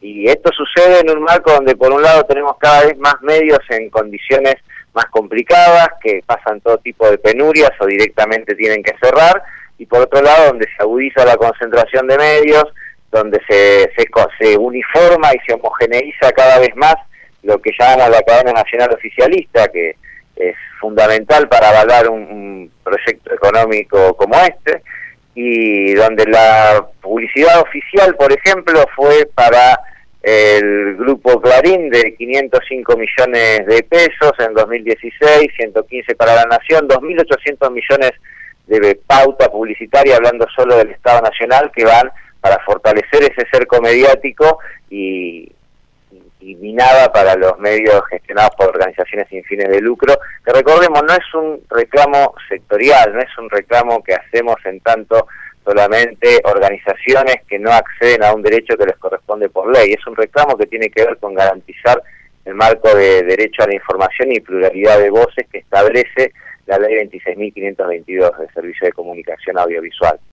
Y esto sucede en un marco donde por un lado tenemos cada vez más medios en condiciones más complicadas, que pasan todo tipo de penurias o directamente tienen que cerrar, y por otro lado donde se agudiza la concentración de medios, donde se uniforma y se homogeneiza cada vez más lo que llamamos la cadena nacional oficialista, que es fundamental para avalar un proyecto económico como este, y donde la publicidad oficial, por ejemplo, fue para el grupo Clarín de 505 millones de pesos en 2016, 115 para la Nación, 2.800 millones de pauta publicitaria, hablando solo del Estado Nacional, que van para fortalecer ese cerco mediático y nada para los medios gestionados por organizaciones sin fines de lucro, que recordemos no es un reclamo sectorial, no es un reclamo que hacemos en tanto solamente organizaciones que no acceden a un derecho que les corresponde por ley, es un reclamo que tiene que ver con garantizar el marco de derecho a la información y pluralidad de voces que establece la ley 26.522 de Servicio de Comunicación Audiovisual.